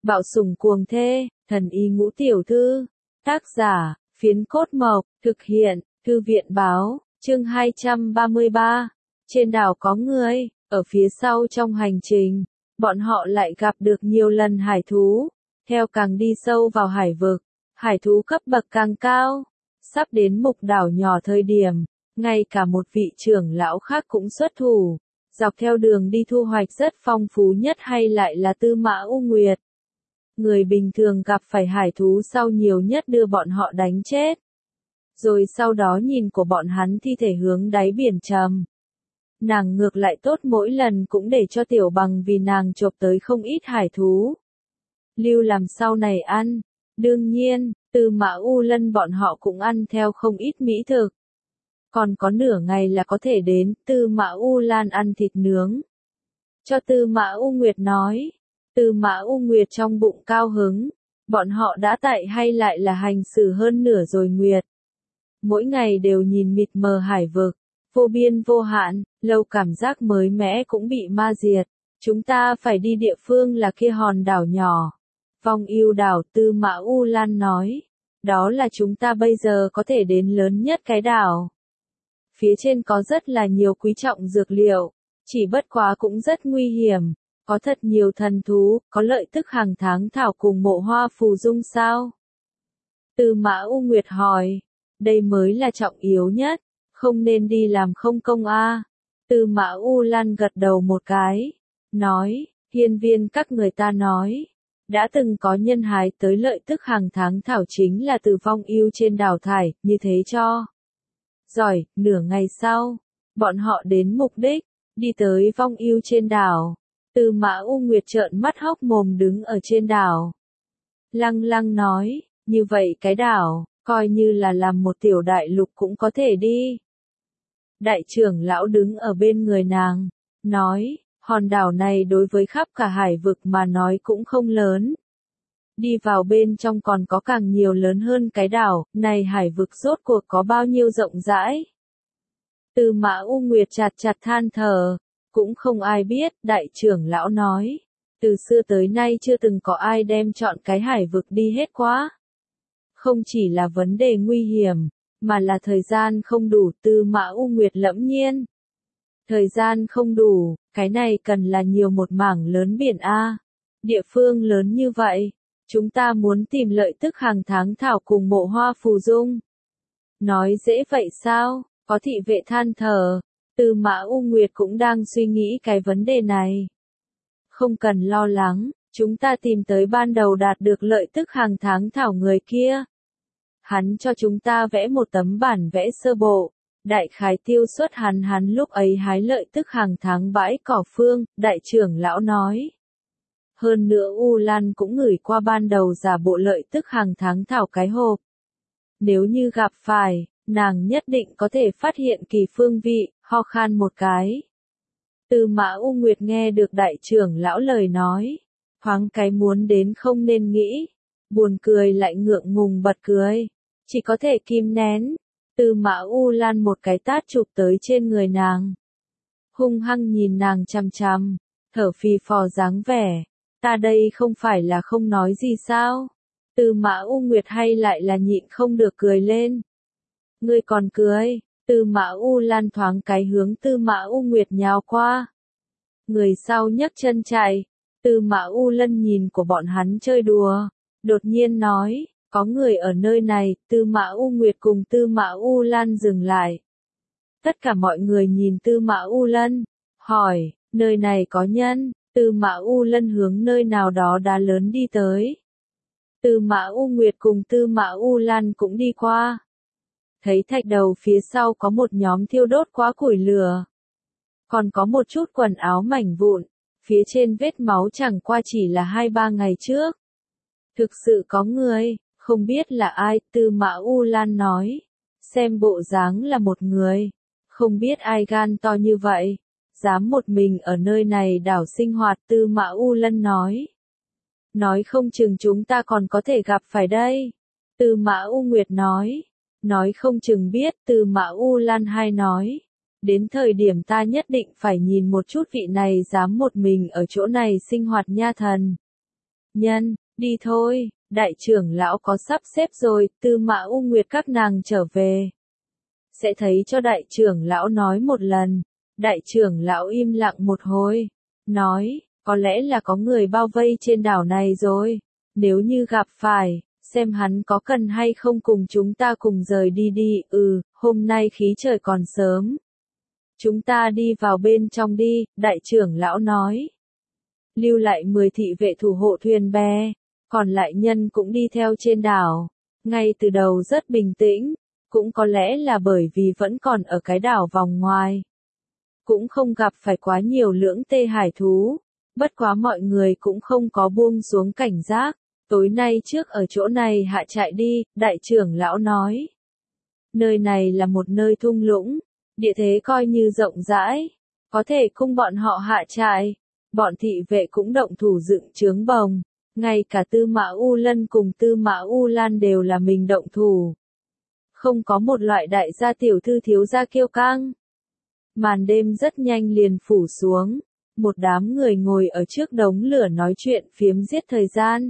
Bạo sủng cuồng thê, thần y ngũ tiểu thư. Tác giả, Phiến Cốt Mộc, thực hiện, Thư viện báo, chương 233. Trên đảo có người, ở phía sau trong hành trình, bọn họ lại gặp được nhiều lần hải thú. Theo càng đi sâu vào hải vực, hải thú cấp bậc càng cao. Sắp đến mục đảo nhỏ thời điểm, ngay cả một vị trưởng lão khác cũng xuất thủ. Dọc theo đường đi thu hoạch rất phong phú nhất hay lại là Tư Mã U Nguyệt. Người bình thường gặp phải hải thú sau nhiều nhất đưa bọn họ đánh chết. Rồi sau đó nhìn của bọn hắn thi thể hướng đáy biển trầm. Nàng ngược lại tốt mỗi lần cũng để cho Tiểu Bằng vì nàng chộp tới không ít hải thú. Lưu làm sau này ăn. Đương nhiên, Tư Mã U Lân bọn họ cũng ăn theo không ít mỹ thực. Còn có nửa ngày là có thể đến, Tư Mã U Lan ăn thịt nướng. Cho Tư Mã U Nguyệt nói. Tư Mã U Nguyệt trong bụng cao hứng. Bọn họ đã tại hay lại là hành xử hơn nửa rồi Nguyệt. Mỗi ngày đều nhìn mịt mờ hải vực. Vô biên vô hạn, lâu cảm giác mới mẻ cũng bị ma diệt. Chúng ta phải đi địa phương là kia hòn đảo nhỏ. Vong Ưu đảo, Tư Mã U Lan nói. Đó là chúng ta bây giờ có thể đến lớn nhất cái đảo. Phía trên có rất là nhiều quý trọng dược liệu. Chỉ bất quá cũng rất nguy hiểm. Có thật nhiều thần thú, có lợi tức hàng tháng thảo cùng mộ hoa phù dung sao? Tư Mã U Nguyệt hỏi. Đây mới là trọng yếu nhất. Không nên đi làm không công a. Tư Mã U Lan gật đầu một cái. Nói, hiên viên các người ta nói. Đã từng có nhân hái tới lợi tức hàng tháng thảo chính là từ Vong Ưu trên đảo thải, như thế cho. Giỏi, nửa ngày sau, bọn họ đến mục đích, đi tới Vong Ưu trên đảo. Tư Mã U Nguyệt trợn mắt hốc mồm đứng ở trên đảo. Lăng lăng nói, như vậy cái đảo, coi như là làm một tiểu đại lục cũng có thể đi. Đại trưởng lão đứng ở bên người nàng, nói, hòn đảo này đối với khắp cả hải vực mà nói cũng không lớn. Đi vào bên trong còn có càng nhiều lớn hơn cái đảo, này hải vực rốt cuộc có bao nhiêu rộng rãi. Tư Mã U Nguyệt chặt chặt than thở, cũng không ai biết, đại trưởng lão nói. Từ xưa tới nay chưa từng có ai đem chọn cái hải vực đi hết quá. Không chỉ là vấn đề nguy hiểm, mà là thời gian không đủ. Tư Mã U Nguyệt lẫm nhiên. Thời gian không đủ, cái này cần là nhiều một mảng lớn biển A. Địa phương lớn như vậy, chúng ta muốn tìm lợi tức hàng tháng thảo cùng mộ hoa phù dung. Nói dễ vậy sao? Có thị vệ than thở. Tư Mã U Nguyệt cũng đang suy nghĩ cái vấn đề này. Không cần lo lắng, chúng ta tìm tới ban đầu đạt được lợi tức hàng tháng thảo người kia. Hắn cho chúng ta vẽ một tấm bản vẽ sơ bộ. Đại khái tiêu xuất hắn lúc ấy hái lợi tức hàng tháng bãi cỏ phương, đại trưởng lão nói. Hơn nữa U Lan cũng gửi qua ban đầu giả bộ lợi tức hàng tháng thảo cái hộp. Nếu như gặp phải, nàng nhất định có thể phát hiện kỳ phương vị, ho khan một cái. Tư Mã U Nguyệt nghe được đại trưởng lão lời nói. Thoáng cái muốn đến không nên nghĩ. Buồn cười lại ngượng ngùng bật cười. Chỉ có thể kìm nén. Tư Mã U Lan một cái tát chụp tới trên người nàng. Hung hăng nhìn nàng chằm chằm. Thở phì phò dáng vẻ. Ta đây không phải là không nói gì sao? Tư Mã U Nguyệt hay lại là nhịn không được cười lên. Ngươi còn cười. Tư Mã U Lan thoáng cái hướng Tư Mã U Nguyệt nhào qua. Người sau nhấc chân chạy. Tư Mã U Lân nhìn của bọn hắn chơi đùa. Đột nhiên nói, có người ở nơi này. Tư Mã U Nguyệt cùng Tư Mã U Lan dừng lại. Tất cả mọi người nhìn Tư Mã U Lân. Hỏi, nơi này có nhân. Tư Mã U Lân hướng nơi nào đó đá lớn đi tới. Tư Mã U Nguyệt cùng Tư Mã U Lan cũng đi qua. Thấy thạch đầu phía sau có một nhóm thiêu đốt quá củi lửa. Còn có một chút quần áo mảnh vụn. Phía trên vết máu chẳng qua chỉ là 2-3 ngày trước. Thực sự có người, không biết là ai. Tư Mã U Lan nói. Xem bộ dáng là một người. Không biết ai gan to như vậy. Dám một mình ở nơi này đảo sinh hoạt. Tư Mã U Lân nói. Nói không chừng chúng ta còn có thể gặp phải đây. Tư Mã U Nguyệt nói. Nói không chừng biết. Tư Mã U Lan hai nói. Đến thời điểm ta nhất định phải nhìn một chút vị này dám một mình ở chỗ này sinh hoạt nha thần. Nhân, đi thôi, đại trưởng lão có sắp xếp rồi, Tư Mã U Nguyệt các nàng trở về. Sẽ thấy cho đại trưởng lão nói một lần. Đại trưởng lão im lặng một hồi. Nói, có lẽ là có người bao vây trên đảo này rồi. Nếu như gặp phải, xem hắn có cần hay không cùng chúng ta cùng rời đi đi. Hôm nay khí trời còn sớm. Chúng ta đi vào bên trong đi, đại trưởng lão nói. Lưu lại 10 thị vệ thủ hộ thuyền bè, còn lại nhân cũng đi theo trên đảo. Ngay từ đầu rất bình tĩnh, cũng có lẽ là bởi vì vẫn còn ở cái đảo vòng ngoài. Cũng không gặp phải quá nhiều lưỡng tê hải thú, bất quá mọi người cũng không có buông xuống cảnh giác. Tối nay trước ở chỗ này hạ trại đi, đại trưởng lão nói. Nơi này là một nơi thung lũng, địa thế coi như rộng rãi, có thể cung bọn họ hạ trại. Bọn thị vệ cũng động thủ dựng trướng bồng, ngay cả Tư Mã U Lân cùng Tư Mã U Lan đều là mình động thủ. Không có một loại đại gia tiểu thư thiếu gia kiêu căng. Màn đêm rất nhanh liền phủ xuống, một đám người ngồi ở trước đống lửa nói chuyện phiếm giết thời gian.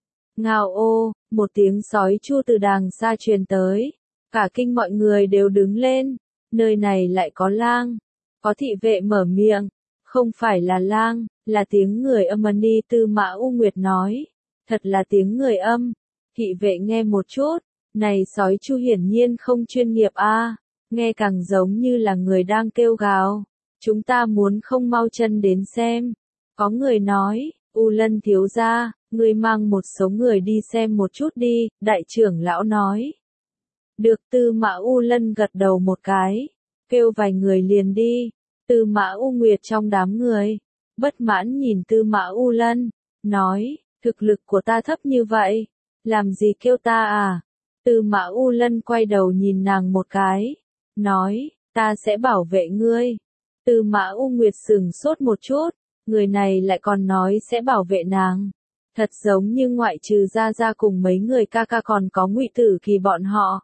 Ngao ô, một tiếng sói chu từ đàng xa truyền tới, cả kinh mọi người đều đứng lên, nơi này lại có lang. Có thị vệ mở miệng, không phải là lang, là tiếng người âm đi. Tư Mã U Nguyệt nói, thật là tiếng người âm. Thị vệ nghe một chút, này sói chu hiển nhiên không chuyên nghiệp a, nghe càng giống như là người đang kêu gào. Chúng ta muốn không mau chân đến xem. Có người nói, U Lân thiếu gia, ngươi mang một số người đi xem một chút đi, đại trưởng lão nói. Được. Tư Mã U Lân gật đầu một cái, kêu vài người liền đi. Tư Mã U Nguyệt trong đám người, bất mãn nhìn Tư Mã U Lân, nói, thực lực của ta thấp như vậy, làm gì kêu ta à? Tư Mã U Lân quay đầu nhìn nàng một cái, nói, ta sẽ bảo vệ ngươi. Tư Mã U Nguyệt sửng sốt một chút, người này lại còn nói sẽ bảo vệ nàng. Thật giống như ngoại trừ Gia Gia cùng mấy người ca ca còn có Ngụy Tử Kỳ bọn họ.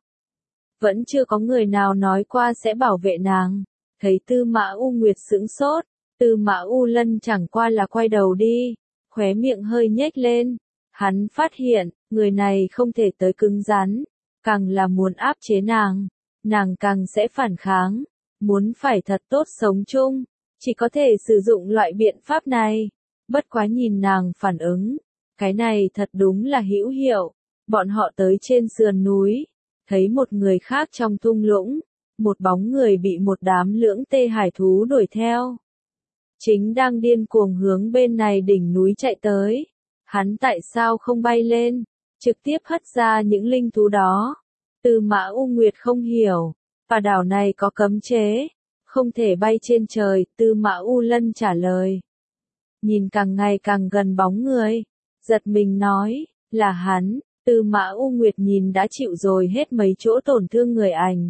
Vẫn chưa có người nào nói qua sẽ bảo vệ nàng. Thấy Tư Mã U Nguyệt sững sốt, Tư Mã U Lân chẳng qua là quay đầu đi, khóe miệng hơi nhếch lên. Hắn phát hiện, người này không thể tới cứng rắn, càng là muốn áp chế nàng càng sẽ phản kháng, muốn phải thật tốt sống chung, chỉ có thể sử dụng loại biện pháp này. Bất quá nhìn nàng phản ứng, cái này thật đúng là hữu hiệu. Bọn họ tới trên sườn núi, thấy một người khác trong thung lũng, một bóng người bị một đám lưỡng tê hải thú đuổi theo. Chính đang điên cuồng hướng bên này đỉnh núi chạy tới. Hắn tại sao không bay lên, trực tiếp hất ra những linh thú đó? Tư Mã U Nguyệt không hiểu, và đảo này có cấm chế, không thể bay trên trời. Tư Mã U Lân trả lời. Nhìn càng ngày càng gần bóng người, giật mình nói, là hắn. Tư Mã U Nguyệt nhìn đã chịu rồi hết mấy chỗ tổn thương người ảnh.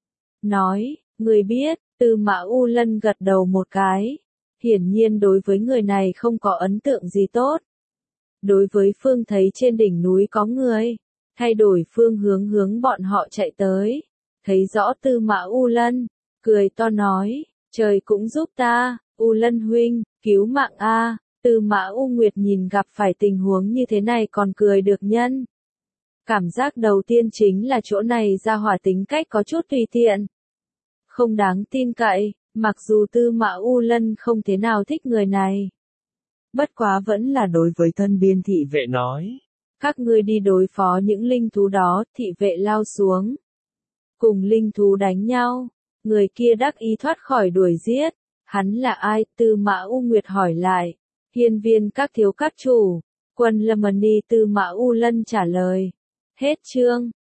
Nói, người biết. Tư Mã U Lân gật đầu một cái. Hiển nhiên đối với người này không có ấn tượng gì tốt. Đối với phương thấy trên đỉnh núi có người, thay đổi phương hướng bọn họ chạy tới. Thấy rõ Tư Mã U Lân, cười to nói, trời cũng giúp ta, U Lân huynh, cứu mạng a. Tư Mã U Nguyệt nhìn gặp phải tình huống như thế này còn cười được nhân. Cảm giác đầu tiên chính là chỗ này ra hỏa tính cách có chút tùy tiện, không đáng tin cậy, mặc dù Tư Mã U Lân không thế nào thích người này. Bất quá vẫn là đối với thân biên thị vệ nói. Các ngươi đi đối phó những linh thú đó. Thị vệ lao xuống, cùng linh thú đánh nhau. Người kia đắc ý thoát khỏi đuổi giết. Hắn là ai? Tư Mã U Nguyệt hỏi lại. Hiên viên các thiếu các chủ, Quân Lâm Ni. Tư Mã U Lân trả lời. Hết chương.